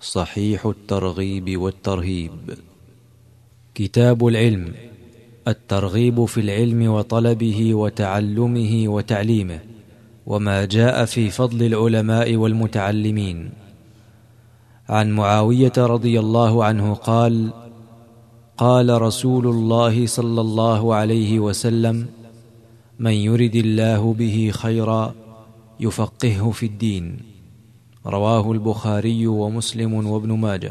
صحيح الترغيب والترهيب. كتاب العلم، الترغيب في العلم وطلبه وتعلمه وتعليمه، وما جاء في فضل العلماء والمتعلمين. عن معاوية رضي الله عنه قال: قال رسول الله صلى الله عليه وسلم: من يرد الله به خيرا يفقهه في الدين. رواه البخاري ومسلم وابن ماجه.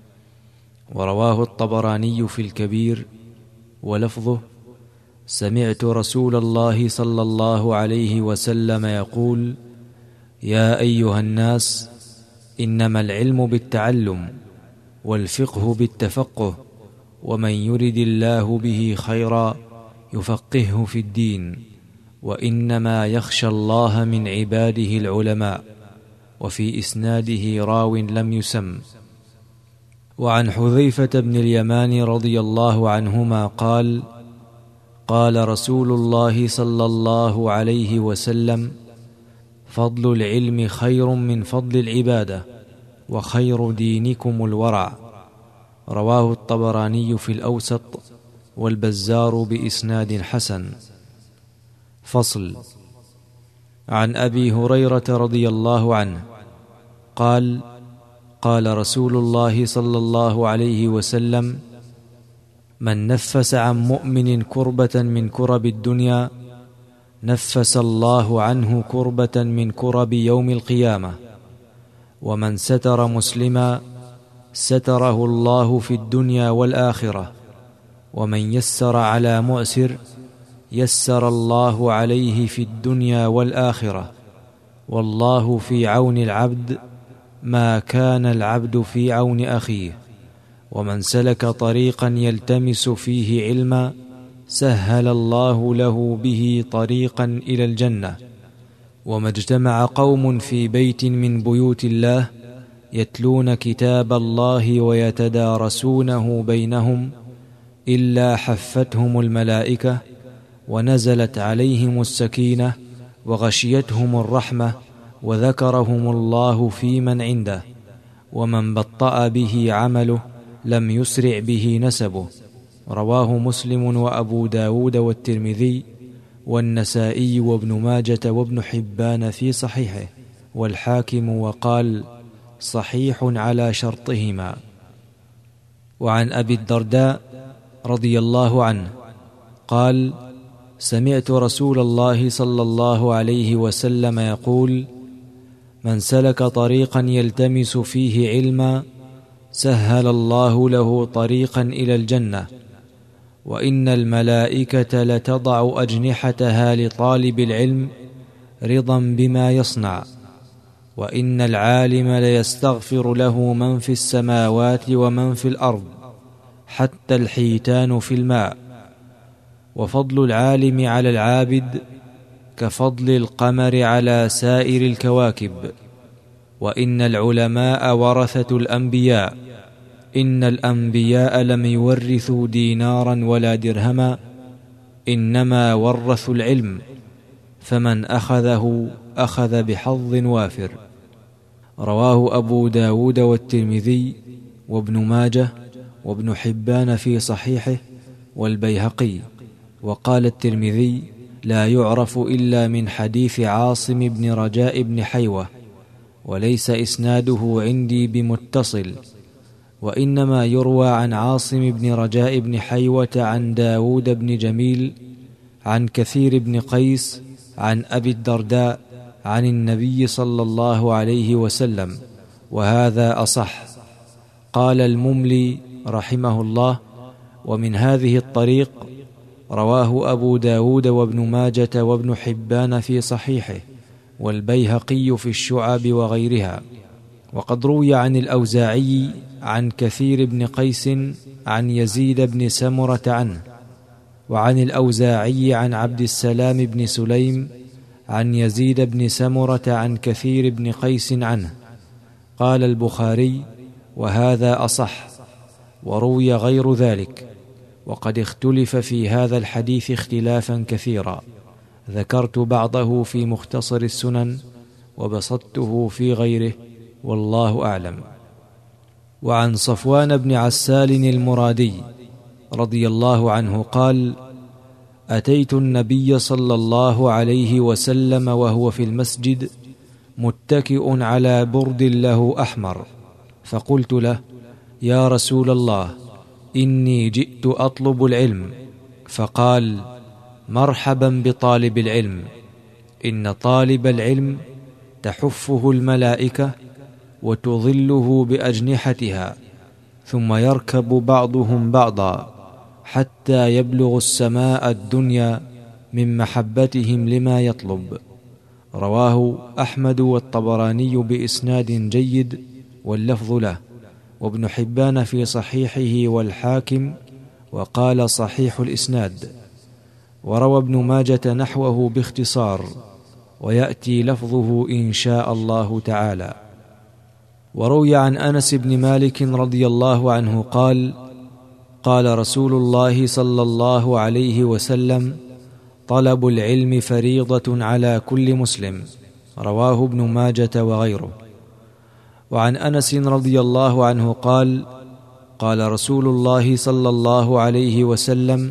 ورواه الطبراني في الكبير، ولفظه: سمعت رسول الله صلى الله عليه وسلم يقول: يا أيها الناس، إنما العلم بالتعلم، والفقه بالتفقه، ومن يرد الله به خيرا يفقهه في الدين، وإنما يخشى الله من عباده العلماء. وفي إسناده راو لم يسم. وعن حذيفة بن اليمان رضي الله عنهما قال: قال رسول الله صلى الله عليه وسلم: فضل العلم خير من فضل العبادة، وخير دينكم الورع. رواه الطبراني في الأوسط، والبزار بإسناد حسن. فصل. عن أبي هريرة رضي الله عنه قال: قال رسول الله صلى الله عليه وسلم: من نفس عن مؤمن كربة من كرب الدنيا نفس الله عنه كربة من كرب يوم القيامة. ومن ستر مسلما ستره الله في الدنيا والآخرة. ومن يسر على مؤسر يسر الله عليه في الدنيا والآخرة. والله في عون العبد ما كان العبد في عون أخيه. ومن سلك طريقا يلتمس فيه علما سهل الله له به طريقا إلى الجنة. وما اجتمع قوم في بيت من بيوت الله يتلون كتاب الله ويتدارسونه بينهم إلا حفتهم الملائكة، ونزلت عليهم السكينة، وغشيتهم الرحمة، وذكرهم الله في من عنده. ومن بطأ به عمله لم يسرع به نسبه. رواه مسلم وأبو داود والترمذي والنسائي وابن ماجة وابن حبان في صحيحه، والحاكم، وقال: صحيح على شرطهما. وعن أبي الدرداء رضي الله عنه قال: سمعت رسول الله صلى الله عليه وسلم يقول: من سلك طريقا يلتمس فيه علما سهل الله له طريقا إلى الجنة. وإن الملائكة لتضع أجنحتها لطالب العلم رضا بما يصنع. وإن العالم ليستغفر له من في السماوات ومن في الأرض، حتى الحيتان في الماء. وفضل العالم على العابد كفضل القمر على سائر الكواكب. وإن العلماء ورثة الأنبياء. إن الأنبياء لم يورثوا دينارا ولا درهما، إنما ورثوا العلم، فمن أخذه أخذ بحظ وافر. رواه أبو داود والترمذي وابن ماجه وابن حبان في صحيحه، والبيهقي. وقال الترمذي: لا يعرف إلا من حديث عاصم بن رجاء بن حيوة، وليس إسناده عندي بمتصل، وإنما يروى عن عاصم بن رجاء بن حيوة عن داود بن جميل عن كثير بن قيس عن أبي الدرداء عن النبي صلى الله عليه وسلم، وهذا أصح. قال المملي رحمه الله: ومن هذه الطريق رواه أبو داود وابن ماجة وابن حبان في صحيحه، والبيهقي في الشعب وغيرها. وقد روي عن الأوزاعي عن كثير بن قيس عن يزيد بن سمرة عنه، وعن الأوزاعي عن عبد السلام بن سليم عن يزيد بن سمرة عن كثير بن قيس عنه. قال البخاري: وهذا أصح. وروي غير ذلك، وقد اختلف في هذا الحديث اختلافا كثيرا، ذكرت بعضه في مختصر السنن وبسطته في غيره، والله أعلم. وعن صفوان بن عسال المرادي رضي الله عنه قال: أتيت النبي صلى الله عليه وسلم وهو في المسجد متكئ على برد له أحمر، فقلت له: يا رسول الله، إني جئت أطلب العلم. فقال: مرحبا بطالب العلم، إن طالب العلم تحفه الملائكة وتظله بأجنحتها، ثم يركب بعضهم بعضا حتى يبلغ السماء الدنيا من محبتهم لما يطلب. رواه أحمد والطبراني بإسناد جيد واللفظ له، وابن حبان في صحيحه والحاكم وقال صحيح الإسناد. وروى ابن ماجة نحوه باختصار، ويأتي لفظه إن شاء الله تعالى. وروي عن أنس بن مالك رضي الله عنه قال: قال رسول الله صلى الله عليه وسلم: طلب العلم فريضة على كل مسلم. رواه ابن ماجة وغيره. وعن أنس رضي الله عنه قال: قال رسول الله صلى الله عليه وسلم: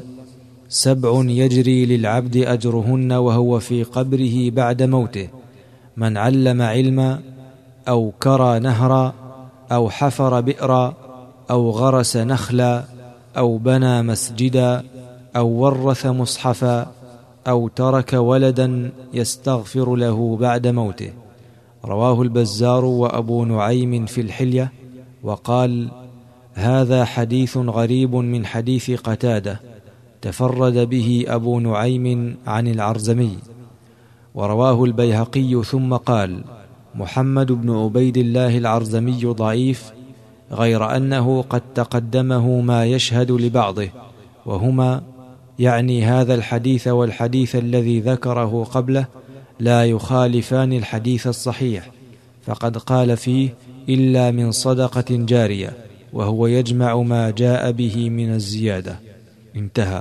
7 يجري للعبد أجرهن وهو في قبره بعد موته: من علم علما، أو كرى نهرا، أو حفر بئرا، أو غرس نخلا، أو بنى مسجدا، أو ورث مصحفا، أو ترك ولدا يستغفر له بعد موته. رواه البزار وأبو نعيم في الحلية، وقال: هذا حديث غريب من حديث قتادة، تفرد به أبو نعيم عن العرزمي. ورواه البيهقي ثم قال: محمد بن عبيد الله العرزمي ضعيف، غير أنه قد تقدمه ما يشهد لبعضه، وهما يعني هذا الحديث والحديث الذي ذكره قبله لا يخالفان الحديث الصحيح، فقد قال فيه: إلا من صدقة جارية، وهو يجمع ما جاء به من الزيادة. انتهى.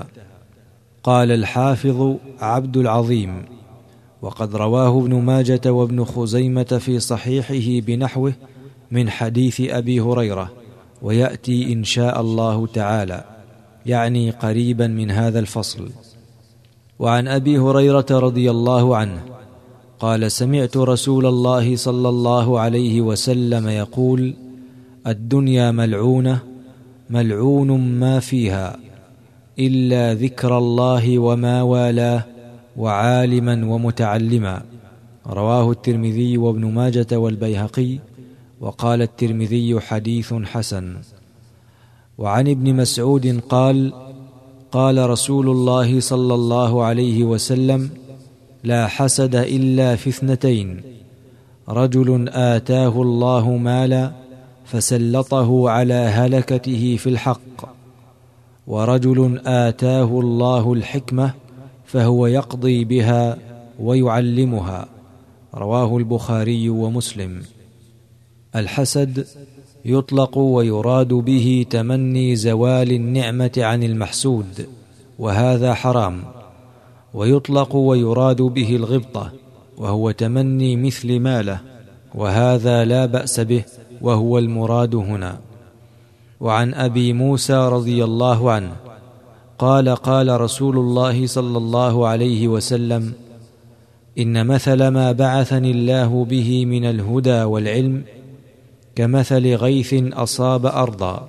قال الحافظ عبد العظيم: وقد رواه ابن ماجة وابن خزيمة في صحيحه بنحوه من حديث أبي هريرة، ويأتي إن شاء الله تعالى، يعني قريبا من هذا الفصل. وعن أبي هريرة رضي الله عنه قال: سمعت رسول الله صلى الله عليه وسلم يقول: الدنيا ملعونة، ملعون ما فيها، إلا ذكر الله وما والاه، وعالما ومتعلما. رواه الترمذي وابن ماجة والبيهقي، وقال الترمذي: حديث حسن. وعن ابن مسعود قال: قال رسول الله صلى الله عليه وسلم: لا حسد إلا في 2: رجل آتاه الله مالا فسلطه على هلكته في الحق، ورجل آتاه الله الحكمة فهو يقضي بها ويعلمها. رواه البخاري ومسلم. الحسد يطلق ويراد به تمني زوال النعمة عن المحسود، وهذا حرام. ويطلق ويراد به الغبطة، وهو تمني مثل ماله، وهذا لا بأس به، وهو المراد هنا. وعن أبي موسى رضي الله عنه قال: قال رسول الله صلى الله عليه وسلم: إن مثل ما بعثني الله به من الهدى والعلم كمثل غيث أصاب أرضا،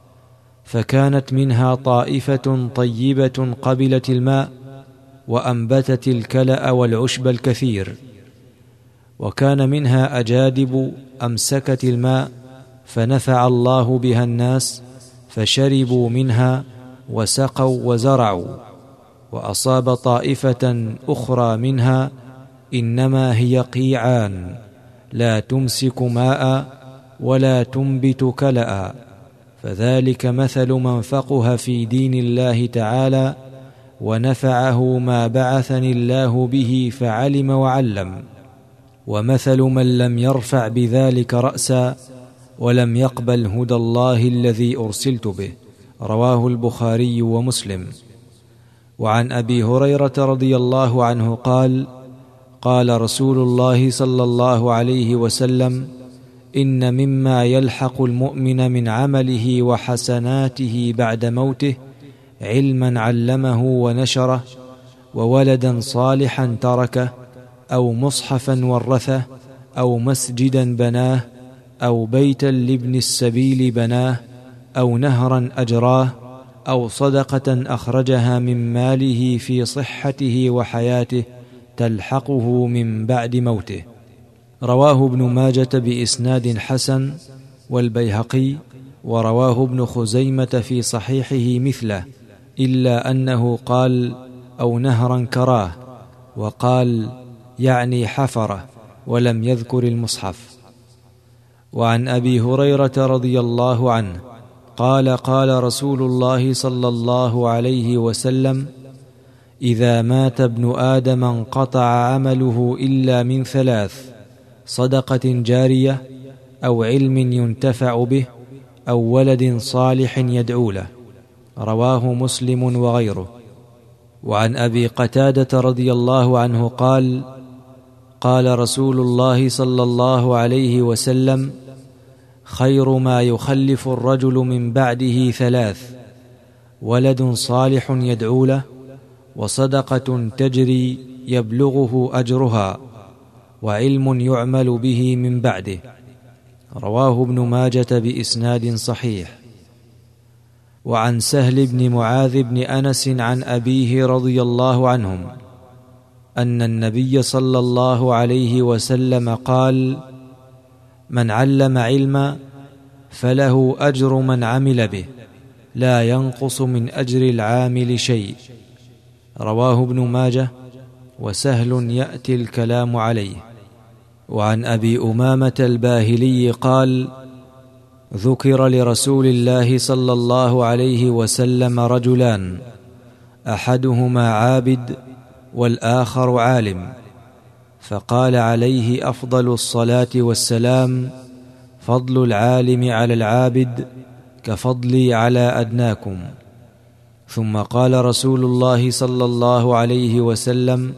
فكانت منها طائفة طيبة قبلت الماء، وأنبتت الكلأ والعشب الكثير، وكان منها أجادب أمسكت الماء، فنفع الله بها الناس، فشربوا منها وسقوا وزرعوا. وأصاب طائفة أخرى منها، إنما هي قيعان، لا تمسك ماء ولا تنبت كلأ، فذلك مثل من فقه في دين الله تعالى، ونفعه ما بعثني الله به فعلم وعلم. ومثل من لم يرفع بذلك رأسا، ولم يقبل هدى الله الذي أرسلت به. رواه البخاري ومسلم. وعن أبي هريرة رضي الله عنه قال: قال رسول الله صلى الله عليه وسلم: إن مما يلحق المؤمن من عمله وحسناته بعد موته علما علمه ونشره، وولدا صالحا تركه، أو مصحفا ورثه، أو مسجدا بناه، أو بيتا لابن السبيل بناه، أو نهرا أجراه، أو صدقة أخرجها من ماله في صحته وحياته تلحقه من بعد موته. رواه ابن ماجة بإسناد حسن والبيهقي، ورواه ابن خزيمة في صحيحه مثله، إلا أنه قال أو نهرا كراه، وقال يعني حفره، ولم يذكر المصحف. وعن أبي هريرة رضي الله عنه قال قال رسول الله صلى الله عليه وسلم: إذا مات ابن آدم انقطع عمله إلا من ثلاث: صدقة جارية، أو علم ينتفع به، أو ولد صالح يدعو له. رواه مسلم وغيره. وعن أبي قتادة رضي الله عنه قال قال رسول الله صلى الله عليه وسلم: خير ما يخلف الرجل من بعده ثلاث: ولد صالح يدعو له، وصدقة تجري يبلغه أجرها، وعلم يعمل به من بعده. رواه ابن ماجة بإسناد صحيح. وعن سهل بن معاذ بن أنس عن أبيه رضي الله عنهم أن النبي صلى الله عليه وسلم قال: من علم علما فله أجر من عمل به، لا ينقص من أجر العامل شيء. رواه ابن ماجه، وسهل يأتي الكلام عليه. وعن أبي أمامة الباهلي قال: ذكر لرسول الله صلى الله عليه وسلم رجلان، أحدهما عابد والآخر عالم، فقال عليه أفضل الصلاة والسلام: فضل العالم على العابد كفضلي على أدناكم. ثم قال رسول الله صلى الله عليه وسلم: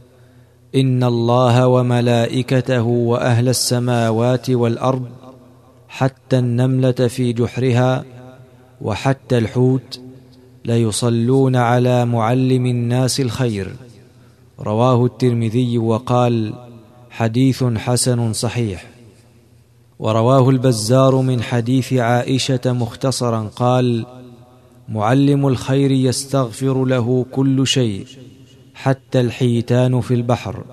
إن الله وملائكته وأهل السماوات والأرض حتى النملة في جحرها وحتى الحوت ليصلون على معلم الناس الخير. رواه الترمذي وقال: حديث حسن صحيح. ورواه البزار من حديث عائشة مختصرا قال: معلم الخير يستغفر له كل شيء حتى الحيتان في البحر.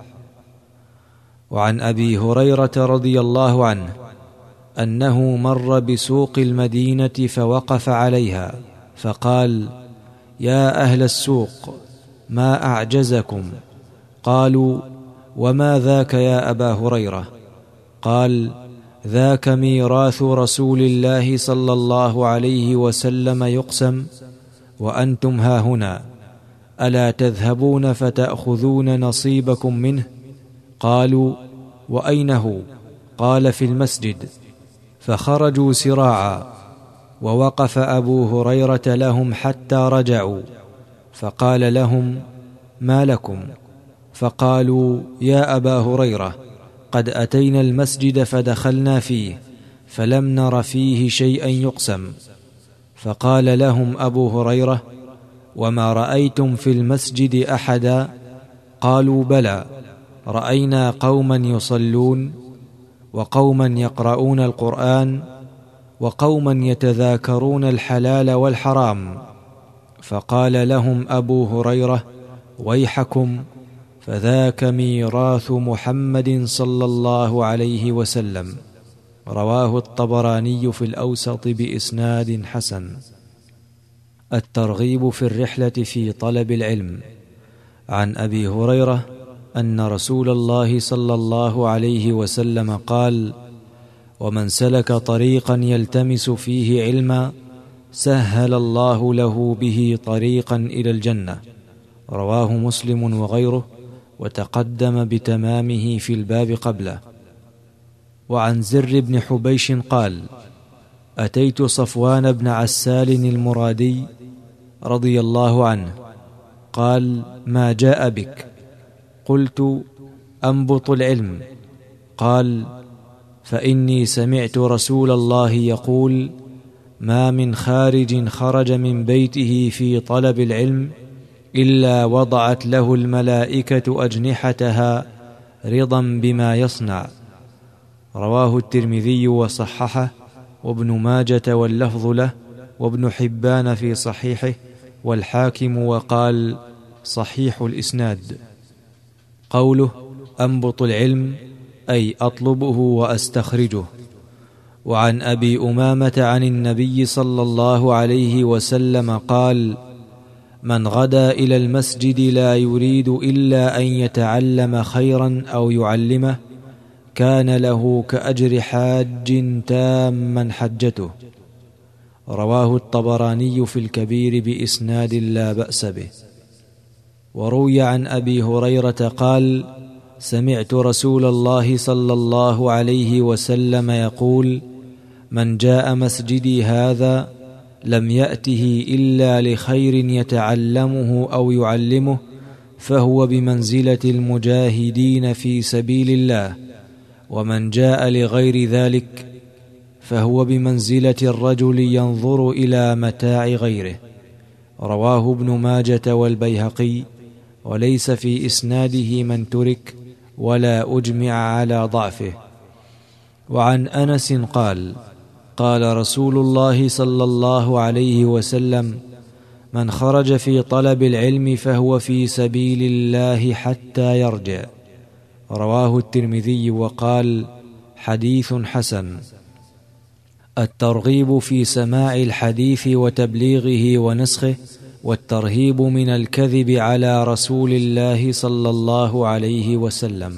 وعن أبي هريرة رضي الله عنه أنه مر بسوق المدينة فوقف عليها فقال: يا أهل السوق، ما أعجزكم؟ قالوا: وما ذاك يا أبا هريرة؟ قال: ذاك ميراث رسول الله صلى الله عليه وسلم يقسم، وأنتم هاهنا، ألا تذهبون فتأخذون نصيبكم منه؟ قالوا: وأين هو؟ قال: في المسجد. فخرجوا سراعا، ووقف أبو هريرة لهم حتى رجعوا، فقال لهم: ما لكم؟ فقالوا: يا أبا هريرة، قد أتينا المسجد فدخلنا فيه فلم نر فيه شيئا يقسم. فقال لهم أبو هريرة: وما رأيتم في المسجد أحدا؟ قالوا: بلى، رأينا قوما يصلون، وقوما يقرؤون القرآن، وقوما يتذاكرون الحلال والحرام. فقال لهم أبو هريرة: ويحكم، فذاك ميراث محمد صلى الله عليه وسلم. رواه الطبراني في الأوسط بإسناد حسن. الترغيب في الرحلة في طلب العلم. عن أبي هريرة أن رسول الله صلى الله عليه وسلم قال: ومن سلك طريقا يلتمس فيه علما سهل الله له به طريقا إلى الجنة. رواه مسلم وغيره، وتقدم بتمامه في الباب قبله. وعن زر بن حبيش قال: أتيت صفوان بن عسال المرادي رضي الله عنه، قال: ما جاء بك؟ قلت: أنبط العلم. قال: فإني سمعت رسول الله يقول: ما من خارج خرج من بيته في طلب العلم إلا وضعت له الملائكة أجنحتها رضا بما يصنع. رواه الترمذي وصححه، وابن ماجة واللفظ له، وابن حبان في صحيحه، والحاكم وقال: صحيح الإسناد. قوله: أنبط العلم أي أطلبه وأستخرجه. وعن أبي أمامة عن النبي صلى الله عليه وسلم قال: من غدا إلى المسجد لا يريد إلا أن يتعلم خيرا أو يعلمه كان له كأجر حاج تاما حجته. رواه الطبراني في الكبير بإسناد لا بأس به. وروي عن أبي هريرة قال: سمعت رسول الله صلى الله عليه وسلم يقول: من جاء مسجدي هذا لم يأته إلا لخير يتعلمه أو يعلمه فهو بمنزلة المجاهدين في سبيل الله، ومن جاء لغير ذلك فهو بمنزلة الرجل ينظر إلى متاع غيره. رواه ابن ماجة والبيهقي، وليس في إسناده من ترك ولا أجمع على ضعفه. وعن أنس قال: قال رسول الله صلى الله عليه وسلم: من خرج في طلب العلم فهو في سبيل الله حتى يرجع. رواه الترمذي وقال: حديث حسن. الترغيب في سماع الحديث وتبليغه ونسخه، والترهيب من الكذب على رسول الله صلى الله عليه وسلم.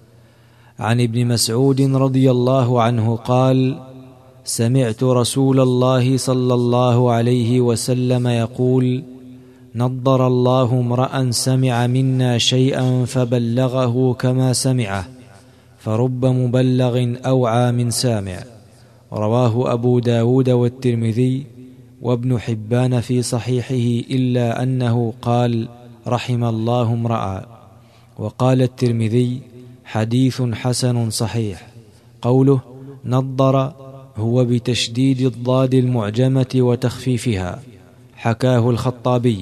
عن ابن مسعود رضي الله عنه قال: سمعت رسول الله صلى الله عليه وسلم يقول: نضر الله امرأ سمع منا شيئا فبلغه كما سمعه، فرب مبلغ أوعى من سامع. رواه أبو داود والترمذي وابن حبان في صحيحه، إلا أنه قال: رحم الله امرأ. وقال الترمذي: حديث حسن صحيح. قوله نضر هو بتشديد الضاد المعجمة وتخفيفها، حكاه الخطابي،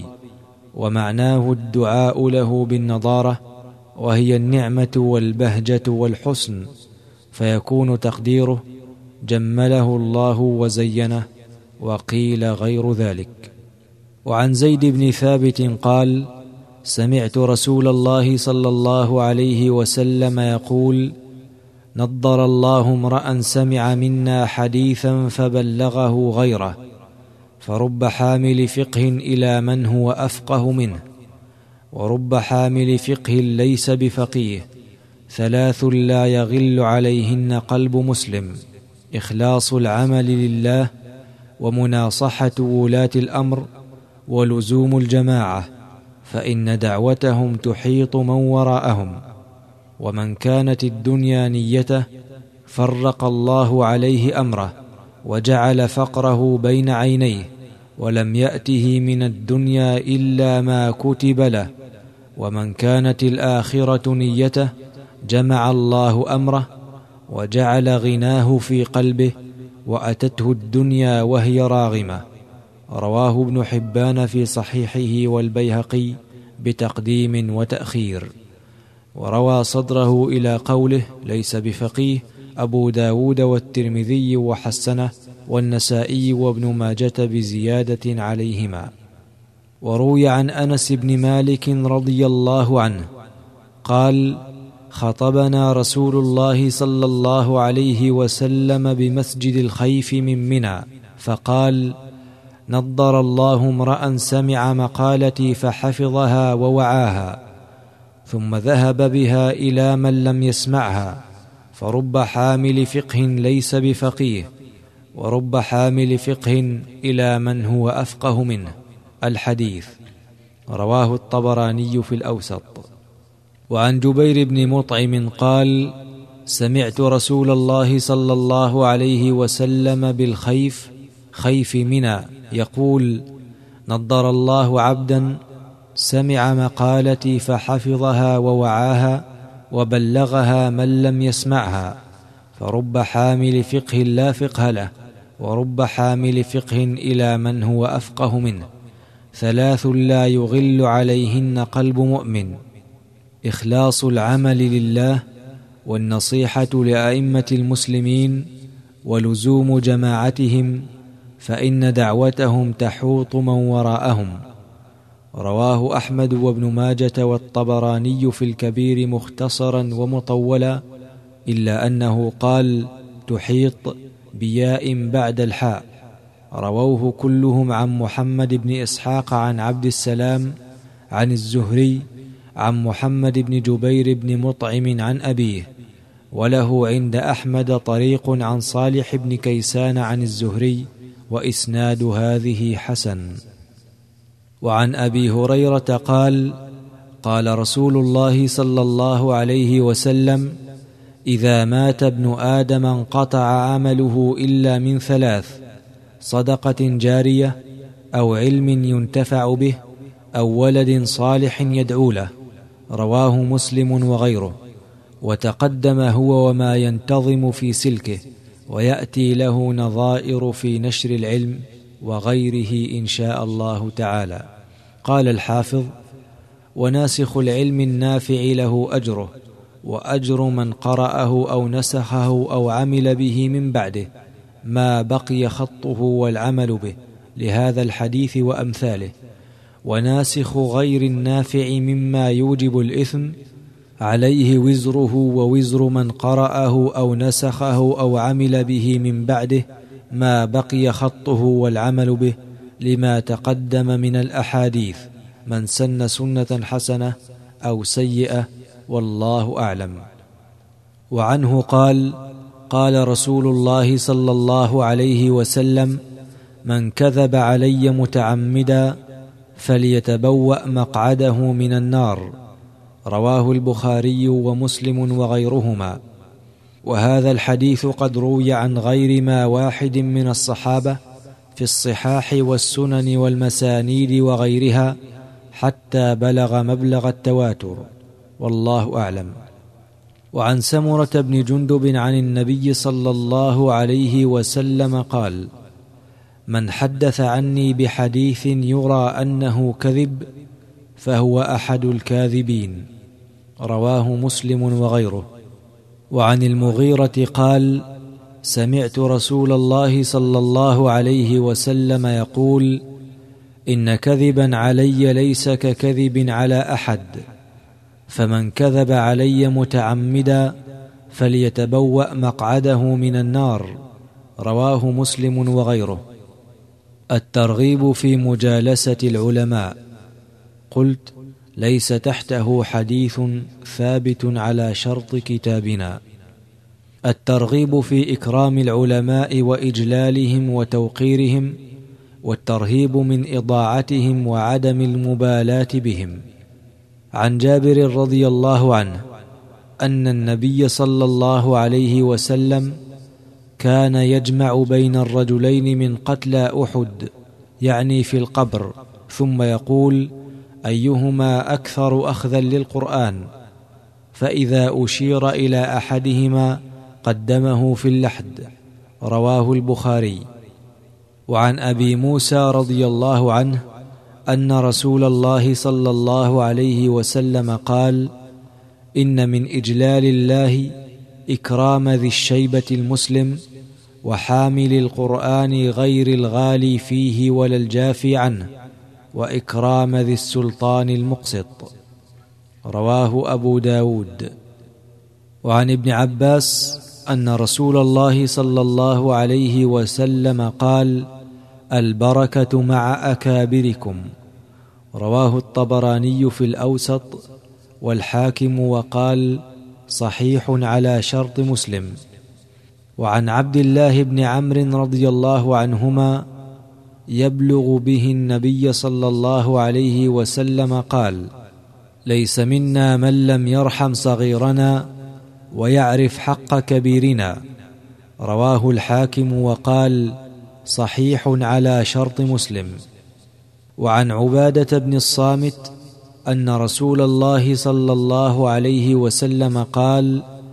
ومعناه الدعاء له بالنضارة، وهي النعمة والبهجة والحسن، فيكون تقديره: جمله الله وزينه، وقيل غير ذلك. وعن زيد بن ثابت قال: سمعت رسول الله صلى الله عليه وسلم يقول: نضر الله امرأ سمع منا حديثا فبلغه غيره، فرب حامل فقه إلى من هو أفقه منه، ورب حامل فقه ليس بفقيه. ثلاث لا يغل عليهن قلب مسلم: إخلاص العمل لله، ومناصحة ولاة الأمر، ولزوم الجماعة، فإن دعوتهم تحيط من وراءهم. ومن كانت الدنيا نيته فرق الله عليه أمره، وجعل فقره بين عينيه، ولم يأته من الدنيا إلا ما كتب له. ومن كانت الآخرة نيته جمع الله أمره، وجعل غناه في قلبه، وأتته الدنيا وهي راغمة. رواه ابن حبان في صحيحه والبيهقي بتقديم وتأخير. وروى صدره إلى قوله ليس بفقيه أبو داود والترمذي وحسنه، والنسائي وابن ماجة بزيادة عليهما. وروي عن أنس بن مالك رضي الله عنه قال: خطبنا رسول الله صلى الله عليه وسلم بمسجد الخيف من منى، فقال: نضر الله امرأ سمع مقالتي فحفظها ووعاها، ثم ذهب بها إلى من لم يسمعها، فرب حامل فقه ليس بفقيه، ورب حامل فقه إلى من هو أفقه منه. الحديث. رواه الطبراني في الأوسط. وعن جبير بن مطعم قال: سمعت رسول الله صلى الله عليه وسلم بالخيف، خيف منى، يقول: نضر الله عبدا سمع مقالتي فحفظها ووعاها، وبلغها من لم يسمعها، فرب حامل فقه لا فقه له، ورب حامل فقه إلى من هو أفقه منه. 3 لا يغل عليهن قلب مؤمن: إخلاص العمل لله، والنصيحة لأئمة المسلمين، ولزوم جماعتهم، فإن دعوتهم تحوط من وراءهم. رواه أحمد وابن ماجة والطبراني في الكبير مختصرا ومطولا، إلا أنه قال تحيط بياء بعد الحاء. رووه كلهم عن محمد بن إسحاق عن عبد السلام عن الزهري عن محمد بن جبير بن مطعم عن أبيه، وله عند أحمد طريق عن صالح بن كيسان عن الزهري، وإسناد هذه حسن. وعن أبي هريرة قال: قال رسول الله صلى الله عليه وسلم: إذا مات ابن آدم انقطع عمله إلا من 3: صدقة جارية، أو علم ينتفع به، أو ولد صالح يدعو له. رواه مسلم وغيره. وتقدم هو وما ينتظم في سلكه، ويأتي له نظائر في نشر العلم وغيره إن شاء الله تعالى. قال الحافظ: وناسخ العلم النافع له أجره، وأجر من قرأه أو نسخه أو عمل به من بعده ما بقي خطه والعمل به، لهذا الحديث وأمثاله. وناسخ غير النافع مما يوجب الإثم عليه وزره ووزر من قرأه أو نسخه أو عمل به من بعده ما بقي خطه والعمل به، لما تقدم من الأحاديث: من سن سنة حسنة أو سيئة، والله أعلم. وعنه قال: قال رسول الله صلى الله عليه وسلم: من كذب علي متعمدا فليتبوأ مقعده من النار. رواه البخاري ومسلم وغيرهما. وهذا الحديث قد روي عن غير ما واحد من الصحابة في الصحاح والسنن والمسانيد وغيرها، حتى بلغ مبلغ التواتر، والله أعلم. وعن سمرة بن جندب عن النبي صلى الله عليه وسلم قال: من حدث عني بحديث يرى أنه كذب فهو أحد الكاذبين. رواه مسلم وغيره. وعن المغيرة قال: سمعت رسول الله صلى الله عليه وسلم يقول: إن كذبا علي ليس ككذب على أحد، فمن كذب علي متعمدا فليتبوأ مقعده من النار. رواه مسلم وغيره. الترغيب في مجالسة العلماء. قلت: ليس تحته حديث ثابت على شرط كتابنا. الترغيب في إكرام العلماء وإجلالهم وتوقيرهم، والترهيب من إضاعتهم وعدم المبالاة بهم. عن جابر رضي الله عنه أن النبي صلى الله عليه وسلم كان يجمع بين الرجلين من قتلى أحد، يعني في القبر، ثم يقول: أيهما أكثر أخذا للقرآن؟ فإذا أشير إلى أحدهما قدمه في اللحد. رواه البخاري. وعن أبي موسى رضي الله عنه أن رسول الله صلى الله عليه وسلم قال: إن من إجلال الله إكرام ذي الشيبة المسلم، وحامل القرآن غير الغالي فيه ولا الجافي عنه، وإكرام ذي السلطان المقسط. رواه أبو داود. وعن ابن عباس أن رسول الله صلى الله عليه وسلم قال: البركة مع أكابركم. رواه الطبراني في الأوسط والحاكم، وقال: صحيح على شرط مسلم. وعن عبد الله بن عمرو رضي الله عنهما يبلغ به النبي صلى الله عليه وسلم قال: ليس منا من لم يرحم صغيرنا ويعرف حق كبيرنا. رواه الحاكم، وقال: صحيح على شرط مسلم. وعن عبادة بن الصامت أن رسول الله صلى الله عليه وسلم قال: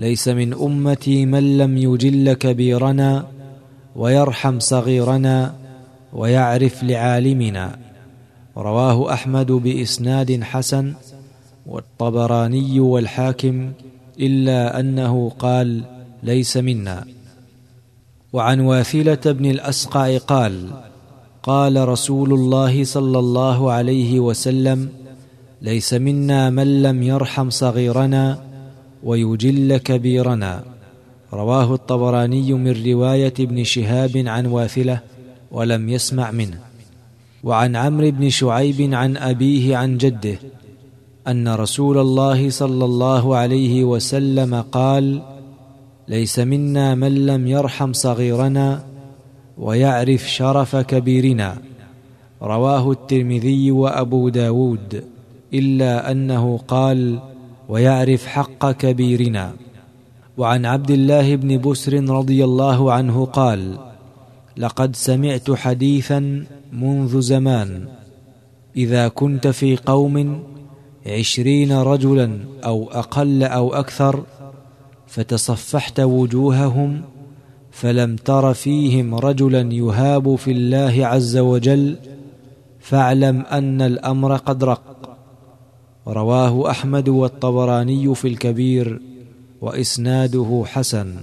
ليس من أمتي من لم يجل كبيرنا ويرحم صغيرنا ويعرف لعالمنا. رواه أحمد بإسناد حسن والطبراني والحاكم، إلا أنه قال ليس منا. وعن واثلة بن الأسقع قال: قال رسول الله صلى الله عليه وسلم: ليس منا من لم يرحم صغيرنا ويجل كبيرنا. رواه الطبراني من رواية ابن شهاب عن واثلة ولم يسمع منه. وعن عمرو بن شعيب عن أبيه عن جده أن رسول الله صلى الله عليه وسلم قال: ليس منا من لم يرحم صغيرنا ويعرف شرف كبيرنا. رواه الترمذي وأبو داود، إلا أنه قال: ويعرف حق كبيرنا. وعن عبد الله بن بسر رضي الله عنه قال: لقد سمعت حديثا منذ زمان: إذا كنت في قوم 20 رجلا أو أقل أو أكثر فتصفحت وجوههم فلم تر فيهم رجلا يهاب في الله عز وجل، فاعلم أن الأمر قد رق. رواه أحمد والطبراني في الكبير وإسناده حسن.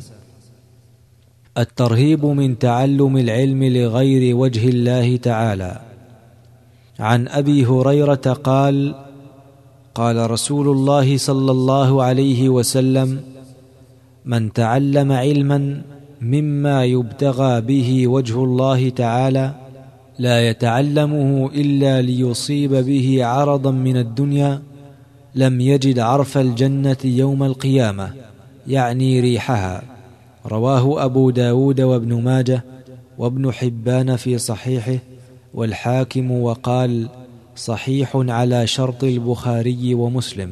الترهيب من تعلم العلم لغير وجه الله تعالى. عن أبي هريرة قال: قال رسول الله صلى الله عليه وسلم: من تعلم علما مما يبتغى به وجه الله تعالى لا يتعلمه إلا ليصيب به عرضا من الدنيا لم يجد عرف الجنة يوم القيامة، يعني ريحها. رواه أبو داود وابن ماجه وابن حبان في صحيحه والحاكم، وقال: صحيح على شرط البخاري ومسلم.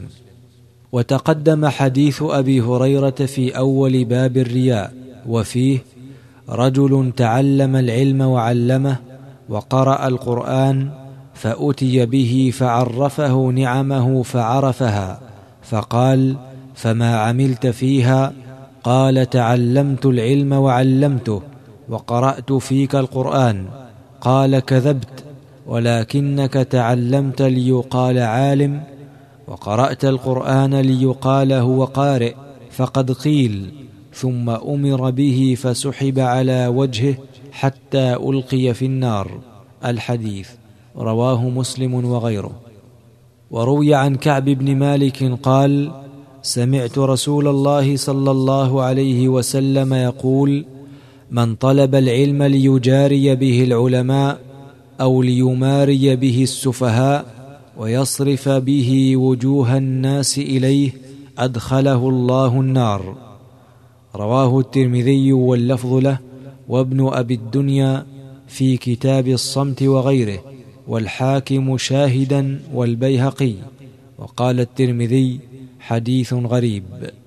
وتقدم حديث أبي هريرة في أول باب الرياء، وفيه: رجل تعلم العلم وعلمه وقرأ القرآن فأتي به فعرفه نعمه فعرفها، فقال: فما عملت فيها؟ قال: تعلمت العلم وعلمته وقرأت فيك القرآن. قال: كذبت، ولكنك تعلمت ليقال عالم وقرأت القرآن ليقال هو قارئ، فقد قيل. ثم أمر به فسحب على وجهه حتى ألقي في النار. الحديث رواه مسلم وغيره. وروي عن كعب بن مالك قال: سمعت رسول الله صلى الله عليه وسلم يقول: من طلب العلم ليجاري به العلماء أو ليماري به السفهاء ويصرف به وجوه الناس إليه أدخله الله النار. رواه الترمذي واللفظ له وابن أبي الدنيا في كتاب الصمت وغيره، والحاكم شاهدا والبيهقي. وقال الترمذي: حديث غريب.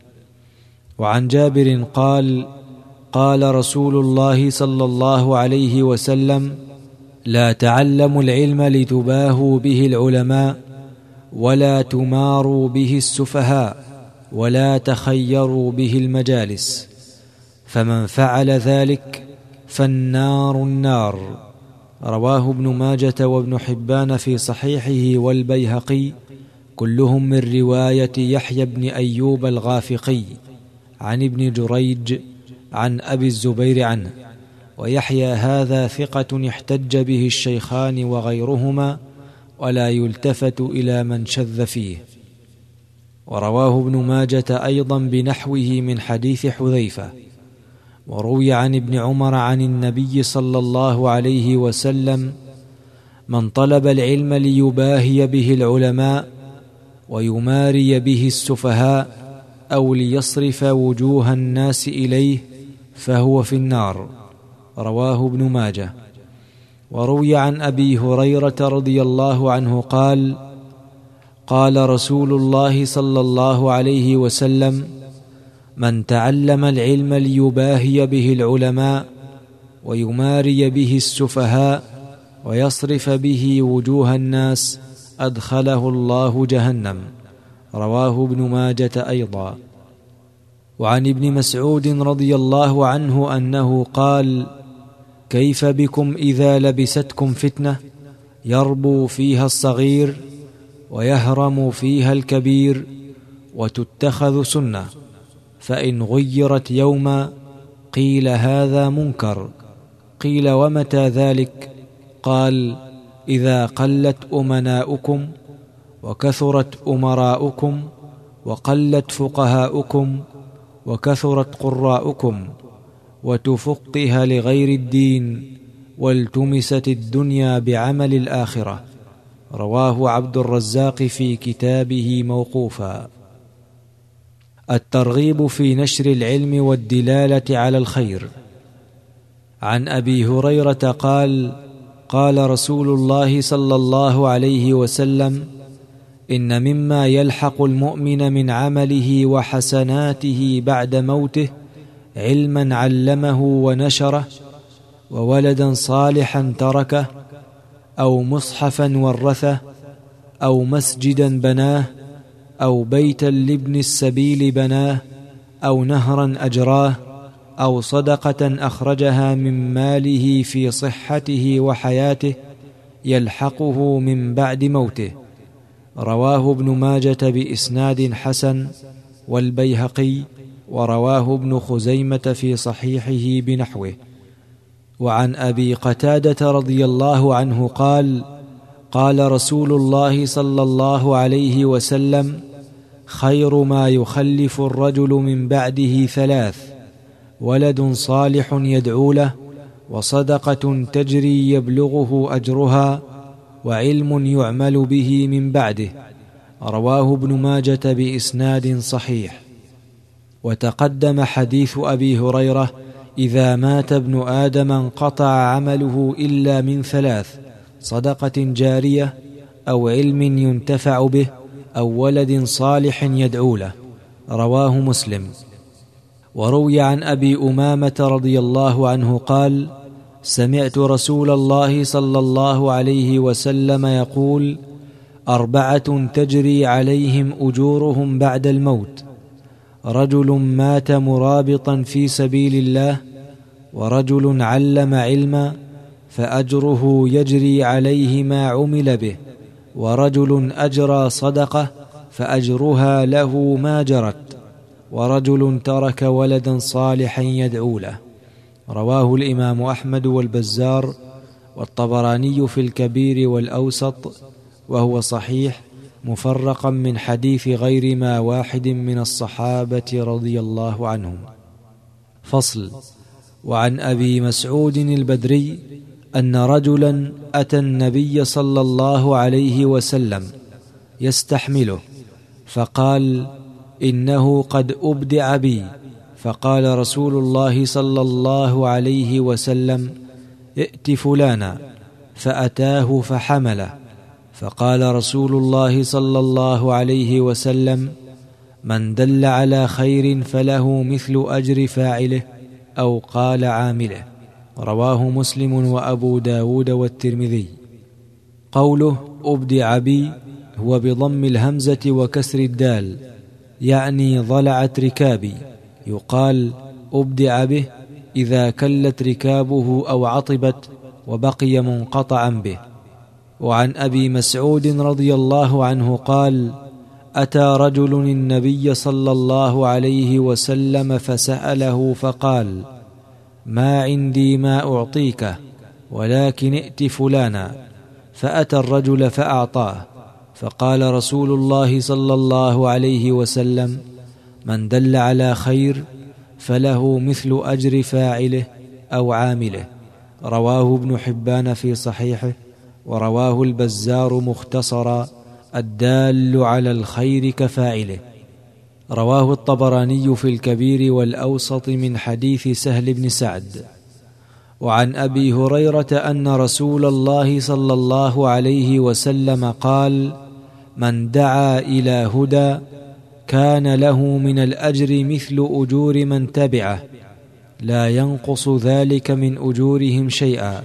وعن جابر قال: قال رسول الله صلى الله عليه وسلم: لا تعلموا العلم لتباهوا به العلماء ولا تماروا به السفهاء ولا تخيروا به المجالس، فمن فعل ذلك فالنار النار. رواه ابن ماجة وابن حبان في صحيحه والبيهقي، كلهم من رواية يحيى بن أيوب الغافقي عن ابن جريج عن أبي الزبير عنه. ويحيى هذا ثقة احتج به الشيخان وغيرهما، ولا يلتفت إلى من شذ فيه. ورواه ابن ماجة أيضا بنحوه من حديث حذيفة. وروي عن ابن عمر عن النبي صلى الله عليه وسلم: من طلب العلم ليباهي به العلماء ويماري به السفهاء أو ليصرف وجوه الناس إليه فهو في النار. رواه ابن ماجه. وروي عن أبي هريرة رضي الله عنه قال: قال رسول الله صلى الله عليه وسلم: من تعلم العلم ليباهي به العلماء ويماري به السفهاء ويصرف به وجوه الناس أدخله الله جهنم. رواه ابن ماجة أيضا. وعن ابن مسعود رضي الله عنه أنه قال: كيف بكم إذا لبستكم فتنة يربو فيها الصغير ويهرم فيها الكبير وتتخذ سنة، فإن غيرت يوما قيل هذا منكر، قيل ومتى ذلك؟ قال: إذا قلت أمناؤكم وكثرت أمراؤكم وقلت فقهاؤكم وكثرت قراؤكم وتفقه لغير الدين والتمست الدنيا بعمل الآخرة. رواه عبد الرزاق في كتابه موقوفا. الترغيب في نشر العلم والدلالة على الخير. عن أبي هريرة قال: قال رسول الله صلى الله عليه وسلم: إن مما يلحق المؤمن من عمله وحسناته بعد موته علما علمه ونشره، وولدا صالحا تركه، أو مصحفا ورثه، أو مسجدا بناه، أو بيتا لابن السبيل بناه، أو نهرا أجراه، أو صدقة أخرجها من ماله في صحته وحياته يلحقه من بعد موته. رواه ابن ماجة بإسناد حسن والبيهقي، ورواه ابن خزيمة في صحيحه بنحوه. وعن أبي قتادة رضي الله عنه قال: قال رسول الله صلى الله عليه وسلم: خير ما يخلف الرجل من بعده ثلاث: ولد صالح يدعو له، وصدقة تجري يبلغه أجرها، وعلم يعمل به من بعده. رواه ابن ماجة بإسناد صحيح. وتقدم حديث أبي هريرة: إذا مات ابن آدم انقطع عمله إلا من ثلاث: صدقة جارية، أو علم ينتفع به، أو ولد صالح يدعو له. رواه مسلم. وروي عن أبي أمامة رضي الله عنه قال: سمعت رسول الله صلى الله عليه وسلم يقول: 4 تجري عليهم أجورهم بعد الموت: رجل مات مرابطا في سبيل الله، ورجل علم علما فأجره يجري عليه ما عمل به، ورجل أجرى صدقة فأجرها له ما جرت، ورجل ترك ولدا صالحا يدعو له. رواه الإمام أحمد والبزار والطبراني في الكبير والأوسط، وهو صحيح مفرقا من حديث غير ما واحد من الصحابة رضي الله عنهم. فصل. وعن أبي مسعود البدري أن رجلا أتى النبي صلى الله عليه وسلم يستحمله، فقال: إنه قد أبدع بي. فقال رسول الله صلى الله عليه وسلم: ائت فلانا. فأتاه فحمله، فقال رسول الله صلى الله عليه وسلم: من دل على خير فله مثل أجر فاعله، أو قال عامله. رواه مسلم وأبو داود والترمذي. قوله أبدع بي هو بضم الهمزة وكسر الدال، يعني ضلعت ركابي. يقال أبدع به إذا كلت ركابه أو عطبت وبقي منقطعا به. وعن أبي مسعود رضي الله عنه قال: أتى رجل النبي صلى الله عليه وسلم فسأله فقال: ما عندي ما أعطيك، ولكن ائت فلانا. فأتى الرجل فأعطاه، فقال رسول الله صلى الله عليه وسلم: من دل على خير فله مثل أجر فاعله أو عامله. رواه ابن حبان في صحيحه، ورواه البزار مختصرا: الدال على الخير كفاعله. رواه الطبراني في الكبير والأوسط من حديث سهل بن سعد. وعن أبي هريرة أن رسول الله صلى الله عليه وسلم قال: من دعا إلى هدى كان له من الأجر مثل أجور من تبعه، لا ينقص ذلك من أجورهم شيئا.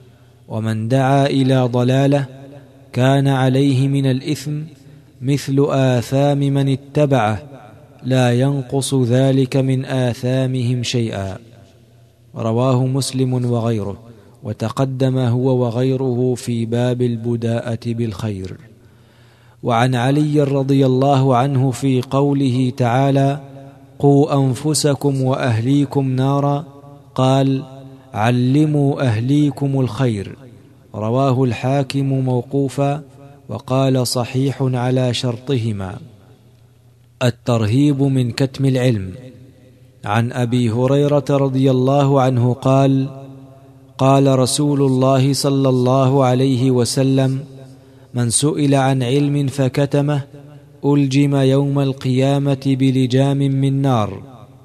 ومن دعا إلى ضلالة كان عليه من الإثم مثل آثام من اتبعه، لا ينقص ذلك من آثامهم شيئا. رواه مسلم وغيره، وتقدم هو وغيره في باب البداءة بالخير. وعن علي رضي الله عنه في قوله تعالى: قوا أنفسكم وأهليكم نارا، قال: علموا أهليكم الخير. رواه الحاكم موقوفا، وقال: صحيح على شرطهما. الترهيب من كتم العلم. عن أبي هريرة رضي الله عنه قال: قال رسول الله صلى الله عليه وسلم: من سئل عن علم فكتمه ألجم يوم القيامة بلجام من نار.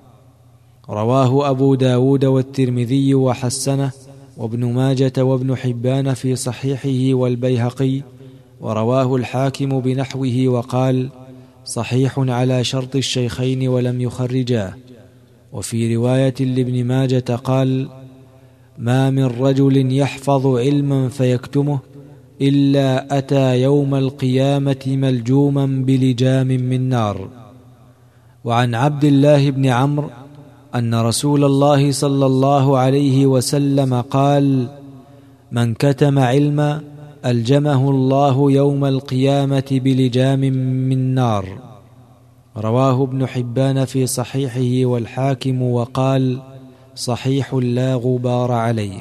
رواه أبو داود والترمذي وحسنه، وابن ماجة وابن حبان في صحيحه والبيهقي، ورواه الحاكم بنحوه وقال: صحيح على شرط الشيخين ولم يخرجاه. وفي رواية لابن ماجة قال: ما من رجل يحفظ علما فيكتمه إلا أتى يوم القيامة ملجوما بلجام من نار. وعن عبد الله بن عمرو أن رسول الله صلى الله عليه وسلم قال: من كتم علما ألجمه الله يوم القيامة بلجام من نار. رواه ابن حبان في صحيحه والحاكم، وقال: صحيح لا غبار عليه.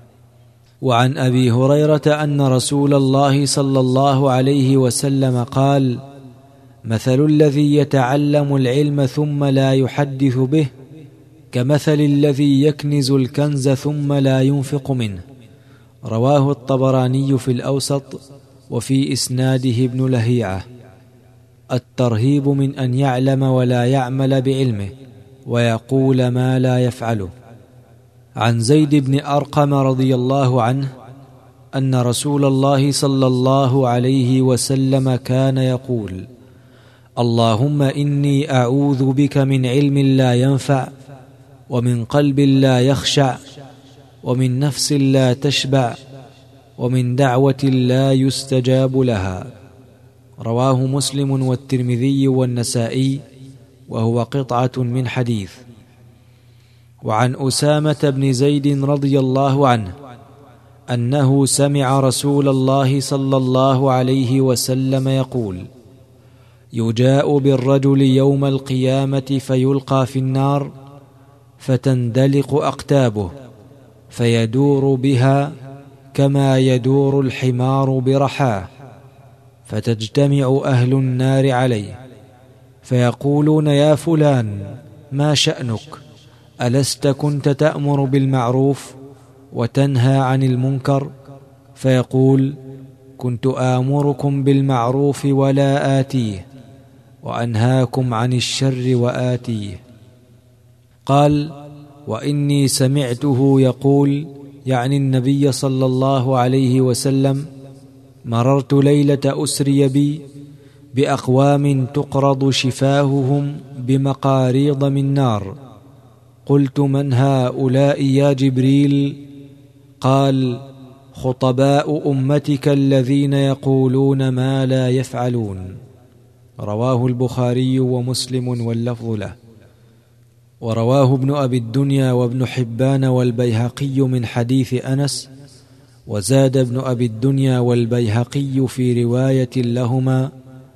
وعن أبي هريرة أن رسول الله صلى الله عليه وسلم قال: مثل الذي يتعلم العلم ثم لا يحدث به كمثل الذي يكنز الكنز ثم لا ينفق منه. رواه الطبراني في الأوسط، وفي إسناده ابن لهيعة. الترهيب من أن يعلم ولا يعمل بعلمه، ويقول ما لا يفعله. عن زيد بن أرقم رضي الله عنه أن رسول الله صلى الله عليه وسلم كان يقول: اللهم إني أعوذ بك من علم لا ينفع، ومن قلب لا يخشع، ومن نفس لا تشبع، ومن دعوة لا يستجاب لها. رواه مسلم والترمذي والنسائي، وهو قطعة من حديث. وعن أسامة بن زيد رضي الله عنه أنه سمع رسول الله صلى الله عليه وسلم يقول: يجاء بالرجل يوم القيامة فيلقى في النار فتندلق أقتابه فيدور بها كما يدور الحمار برحاه، فتجتمع أهل النار عليه فيقولون: يا فلان ما شأنك؟ ألست كنت تأمر بالمعروف وتنهى عن المنكر؟ فيقول: كنت آمركم بالمعروف ولا آتيه، وأنهاكم عن الشر وآتيه. قال: وإني سمعته يقول، يعني النبي صلى الله عليه وسلم: مررت ليلة أسري بي بأقوام تقرض شفاههم بمقاريض من نار، قلت: من هؤلاء يا جبريل؟ قال: خطباء أمتك الذين يقولون ما لا يفعلون. رواه البخاري ومسلم واللفظ له. ورواه ابن أبي الدنيا وابن حبان والبيهقي من حديث أنس، وزاد ابن أبي الدنيا والبيهقي في رواية لهما: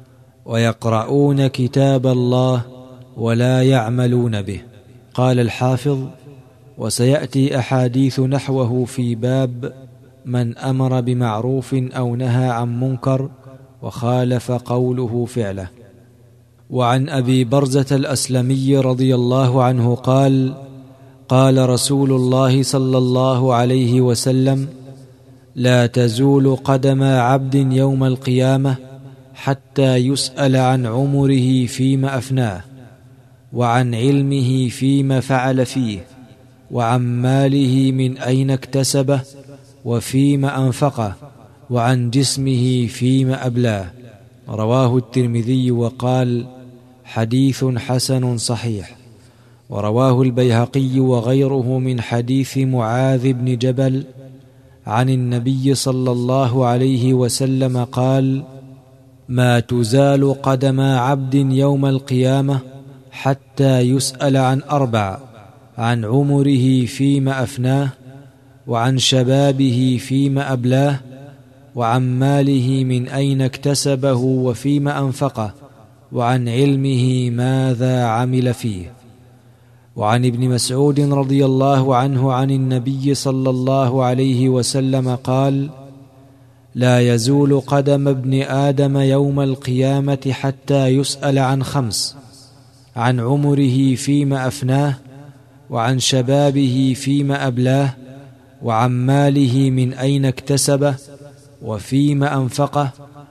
ويقرؤون كتاب الله ولا يعملون به. قال الحافظ: وسيأتي أحاديث نحوه في باب من أمر بمعروف أو نهى عن منكر وخالف قوله فعله. وعن أبي برزة الأسلمي رضي الله عنه قال: قال رسول الله صلى الله عليه وسلم: لا تزول قدم عبد يوم القيامة حتى يسأل عن عمره فيما أفناه، وعن علمه فيما فعل فيه، وعن ماله من أين اكتسبه وفيما أنفقه، وعن جسمه فيما أبلاه. رواه الترمذي وقال: حديث حسن صحيح. ورواه البيهقي وغيره من حديث معاذ بن جبل عن النبي صلى الله عليه وسلم قال: ما تزال قدم عبد يوم القيامة حتى يسأل عن 4: عن عمره فيما أفناه، وعن شبابه فيما أبلاه، وعن ماله من أين اكتسبه وفيما أنفقه، وعن علمه ماذا عمل فيه. وعن ابن مسعود رضي الله عنه عن النبي صلى الله عليه وسلم قال: لا يزول قدم ابن آدم يوم القيامة حتى يسأل عن 5: عن عمره فيما أفناه، وعن شبابه فيما أبلاه، وعن ماله من أين اكتسبه وفيما أنفقه،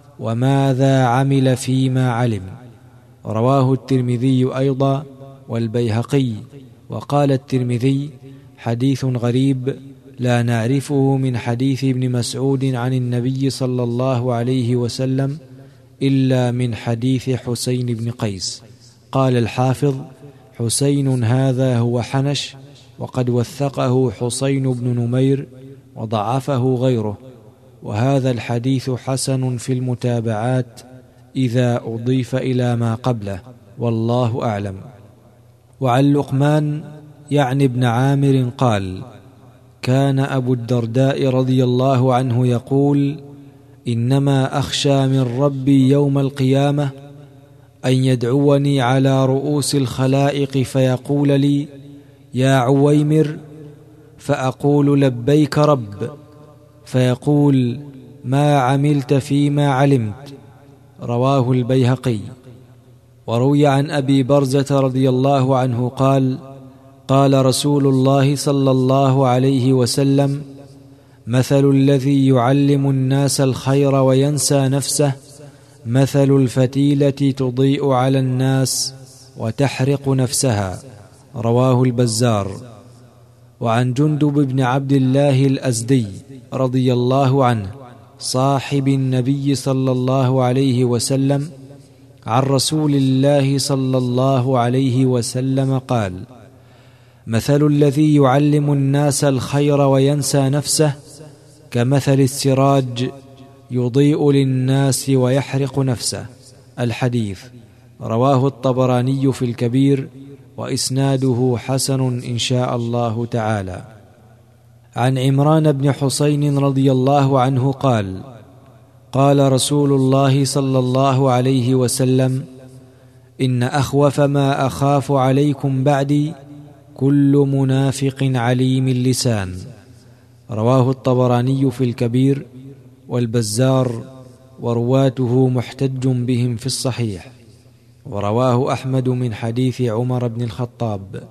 وماذا عمل فيما علم. رواه الترمذي أيضا والبيهقي. وقال الترمذي: حديث غريب لا نعرفه من حديث ابن مسعود عن النبي صلى الله عليه وسلم إلا من حديث حسين بن قيس. قال الحافظ: حسين هذا هو حنش، وقد وثقه حسين بن نمير وضعفه غيره، وهذا الحديث حسن في المتابعات إذا أضيف إلى ما قبله، والله أعلم. وعن لقمان يعني ابن عامر قال: كان أبو الدرداء رضي الله عنه يقول: إنما أخشى من ربي يوم القيامة أن يدعوني على رؤوس الخلائق فيقول لي: يا عويمر، فأقول: لبيك رب، فيقول: ما عملت فيما علمت. رواه البيهقي. وروي عن أبي برزة رضي الله عنه قال: قال رسول الله صلى الله عليه وسلم: مثل الذي يعلم الناس الخير وينسى نفسه مثل الفتيلة تضيء على الناس وتحرق نفسها. رواه البزار. وعن جندب بن عبد الله الأزدي رضي الله عنه صاحب النبي صلى الله عليه وسلم عن رسول الله صلى الله عليه وسلم قال: مثل الذي يعلم الناس الخير وينسى نفسه كمثل السراج يضيء للناس ويحرق نفسه. الحديث. رواه الطبراني في الكبير، وإسناده حسن إن شاء الله تعالى. عن عمران بن حسين رضي الله عنه قال: قال رسول الله صلى الله عليه وسلم: إن أخوف ما أخاف عليكم بعدي كل منافق عليم اللسان. رواه الطبراني في الكبير والبزار، ورواته محتج بهم في الصحيح. ورواه أحمد من حديث عمر بن الخطاب.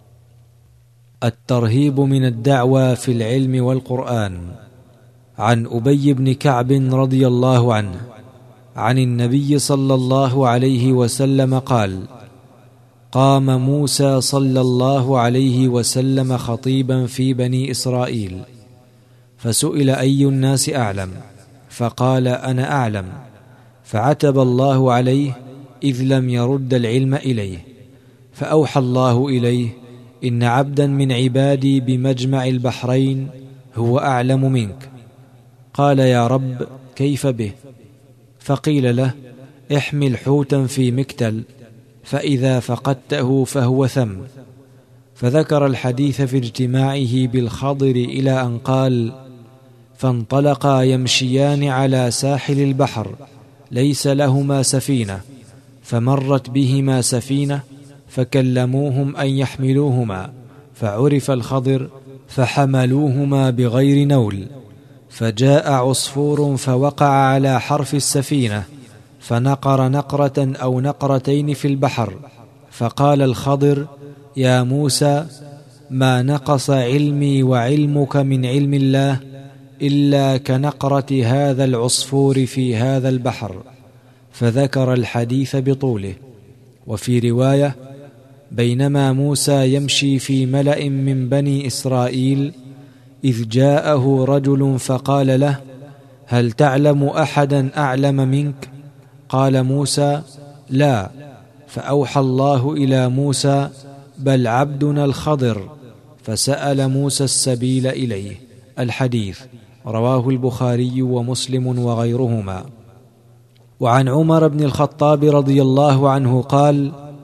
الترهيب من الدعوى في العلم والقرآن. عن أبي بن كعب رضي الله عنه عن النبي صلى الله عليه وسلم قال: قام موسى صلى الله عليه وسلم خطيبا في بني إسرائيل، فسئل أي الناس أعلم، فقال: أنا أعلم، فعتب الله عليه إذ لم يرد العلم إليه، فأوحى الله إليه: إن عبدا من عبادي بمجمع البحرين هو أعلم منك. قال: يا رب، كيف به؟ فقيل له: احمل حوتا في مكتل، فإذا فقدته فهو ثم. فذكر الحديث في اجتماعه بالخضر إلى أن قال: فانطلقا يمشيان على ساحل البحر ليس لهما سفينة، فمرت بهما سفينة فكلموهم أن يحملوهما، فعرف الخضر فحملوهما بغير نول، فجاء عصفور فوقع على حرف السفينة فنقر نقرة أو نقرتين في البحر، فقال الخضر: يا موسى، ما نقص علمي وعلمك من علم الله إلا كنقرة هذا العصفور في هذا البحر. فذكر الحديث بطوله. وفي رواية: بينما موسى يمشي في ملأ من بني إسرائيل إذ جاءه رجل فقال له: هل تعلم أحدا أعلم منك؟ قال موسى: لا. فأوحى الله إلى موسى: بل عبدنا الخضر، فسأل موسى السبيل إليه. الحديث. رواه البخاري ومسلم وغيرهما. وعن عمر بن الخطاب رضي الله عنه قال: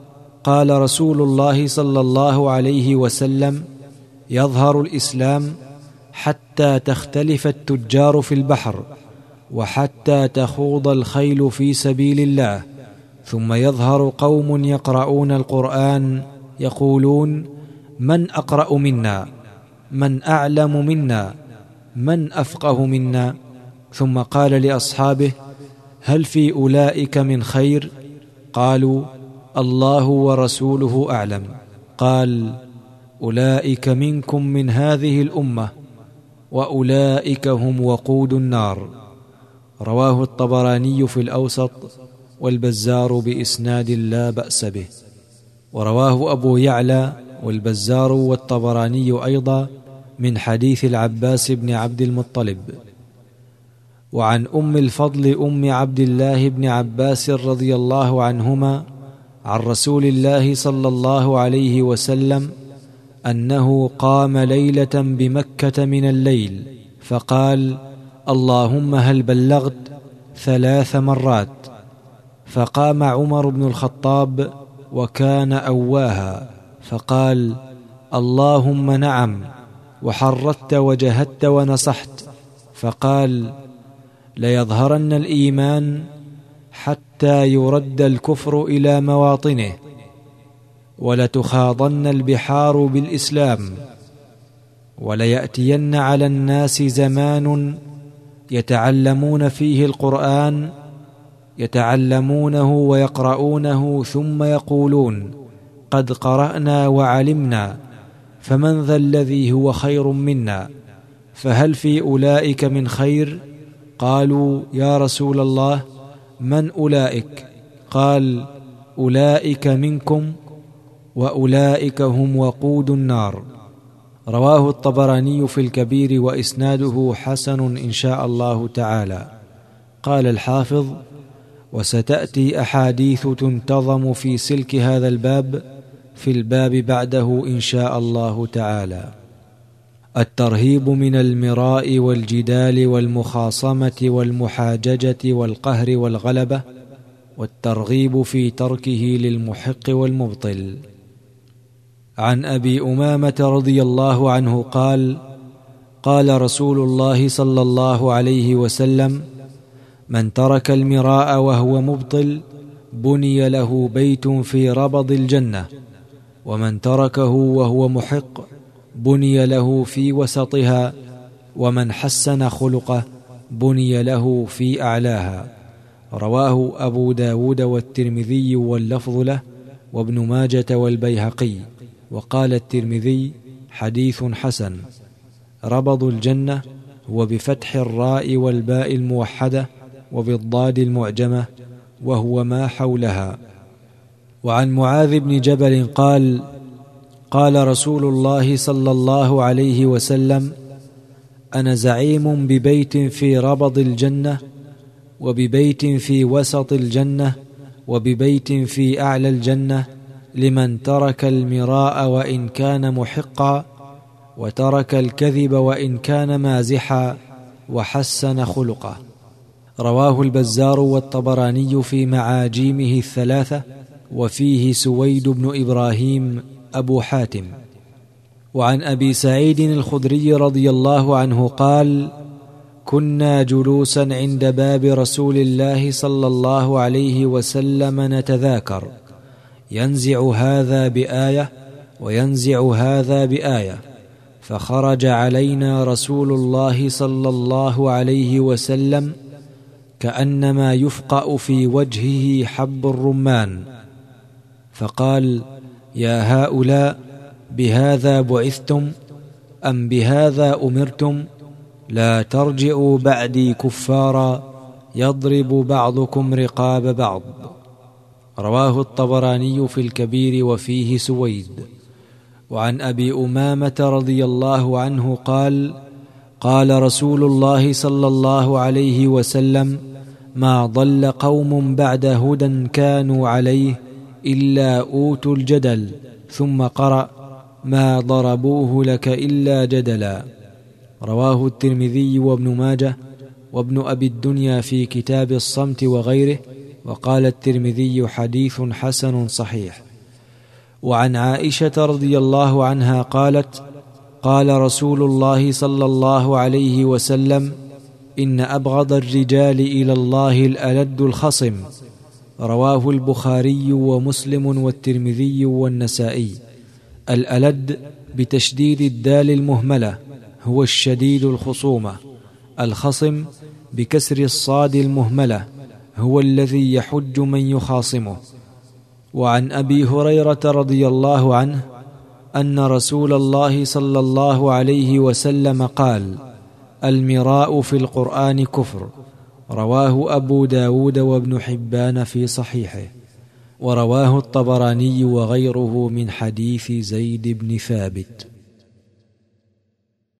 قال رسول الله صلى الله عليه وسلم: يظهر الإسلام حتى تختلف التجار في البحر، وحتى تخوض الخيل في سبيل الله، ثم يظهر قوم يقرؤون القرآن يقولون: من أقرأ منا؟ من أعلم منا؟ من أفقه منا؟ ثم قال لأصحابه: هل في أولئك من خير؟ قالوا: الله ورسوله أعلم. قال: أولئك منكم من هذه الأمة، وأولئك هم وقود النار. رواه الطبراني في الأوسط، والبزار بإسناد لا بأس به. ورواه أبو يعلى والبزار والطبراني أيضا من حديث العباس بن عبد المطلب. وعن أم الفضل أم عبد الله بن عباس رضي الله عنهما عن رسول الله صلى الله عليه وسلم أنه قام ليلة بمكة من الليل فقال: اللهم هل بلغت؟ 3 مرات. فقام عمر بن الخطاب وكان أواها فقال: اللهم نعم، وحرضت وجهدت ونصحت. فقال: ليظهرن الإيمان حتى يرد الكفر إلى مواطنه، ولتخاضن البحار بالإسلام، وليأتين على الناس زمان يتعلمون فيه القرآن، يتعلمونه ويقرؤونه ثم يقولون: قد قرأنا وعلمنا، فمن ذا الذي هو خير منا؟ فهل في أولئك من خير؟ قالوا: يا رسول الله، من أولئك؟ قال: أولئك منكم، وأولئك هم وقود النار. رواه الطبراني في الكبير وإسناده حسن إن شاء الله تعالى. قال الحافظ: وستأتي أحاديث تنتظم في سلك هذا الباب في الباب بعده إن شاء الله تعالى. الترهيب من المراء والجدال والمخاصمة والمحاججة والقهر والغلبة، والترغيب في تركه للمحق والمبطل. عن أبي أمامة رضي الله عنه قال: قال رسول الله صلى الله عليه وسلم: من ترك المراء وهو مبطل بني له بيت في ربض الجنة، ومن تركه وهو محق بني له في وسطها، ومن حسن خلقه بني له في أعلاها. رواه أبو داود والترمذي واللفظ له، وابن ماجة والبيهقي. وقال الترمذي: حديث حسن. ربض الجنة هو بفتح الراء والباء الموحدة وبالضاد المعجمة، وهو ما حولها. وعن معاذ بن جبل قال: قال رسول الله صلى الله عليه وسلم: أنا زعيم ببيت في ربض الجنة، وببيت في وسط الجنة، وببيت في أعلى الجنة، لمن ترك المراء وإن كان محقا، وترك الكذب وإن كان مازحا، وحسن خلقه. رواه البزار والطبراني في معاجيمه 3، وفيه سويد بن إبراهيم أبو حاتم. وعن أبي سعيد الخدري رضي الله عنه قال: كنا جلوسا عند باب رسول الله صلى الله عليه وسلم نتذاكر، ينزع هذا بآية وينزع هذا بآية، فخرج علينا رسول الله صلى الله عليه وسلم كأنما يفقأ في وجهه حب الرمان، فقال: يا هؤلاء، بهذا بعثتم أم بهذا أمرتم؟ لا ترجعوا بعدي كفارا يضرب بعضكم رقاب بعض. رواه الطبراني في الكبير وفيه سويد. وعن أبي أمامة رضي الله عنه قال: قال رسول الله صلى الله عليه وسلم: ما ضل قوم بعد هدى كانوا عليه إلا أوتوا الجدل، ثم قرأ: ما ضربوه لك إلا جدلا. رواه الترمذي وابن ماجه وابن أبي الدنيا في كتاب الصمت وغيره. وقال الترمذي: حديث حسن صحيح. وعن عائشة رضي الله عنها قالت: قال رسول الله صلى الله عليه وسلم: إن أبغض الرجال إلى الله الألد الخصم. رواه البخاري ومسلم والترمذي والنسائي. الألد بتشديد الدال المهملة هو الشديد الخصومة. الخصم بكسر الصاد المهملة هو الذي يحج من يخاصمه. وعن أبي هريرة رضي الله عنه أن رسول الله صلى الله عليه وسلم قال: المراء في القرآن كفر. رواه أبو داود وابن حبان في صحيحه، ورواه الطبراني وغيره من حديث زيد بن ثابت.